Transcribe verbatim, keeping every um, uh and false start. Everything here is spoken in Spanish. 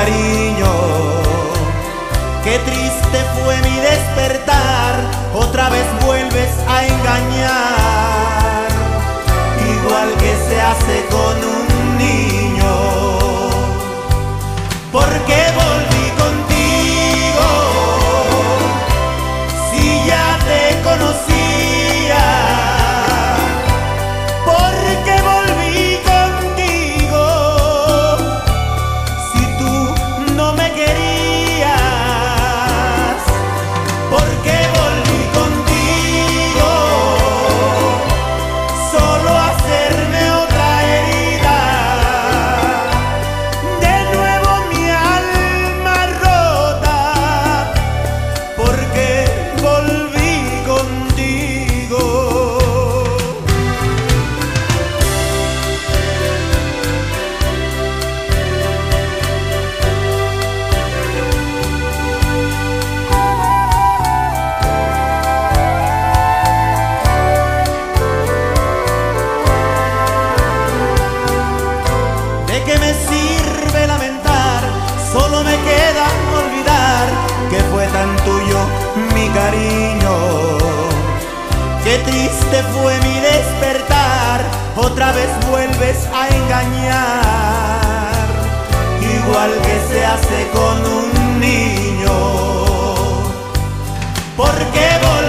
cariño. Qué triste fue mi despertar, otra vez vuelves a engañar, igual que se hace con un niño. ¿Por qué volví contigo si ya te conocía? ¿Por qué volví contigo si tú no me querías? ¿Por qué volví contigo solo a hacerme otra herida? De nuevo mi alma rota, porque volví contigo. ¿De qué me sirve lamentar? Solo me queda olvidar que fue tan tuyo mi cariño. Qué triste fue mi despertar, otra vez vuelves a engañar, igual que se hace con un niño. ¿Por qué volver?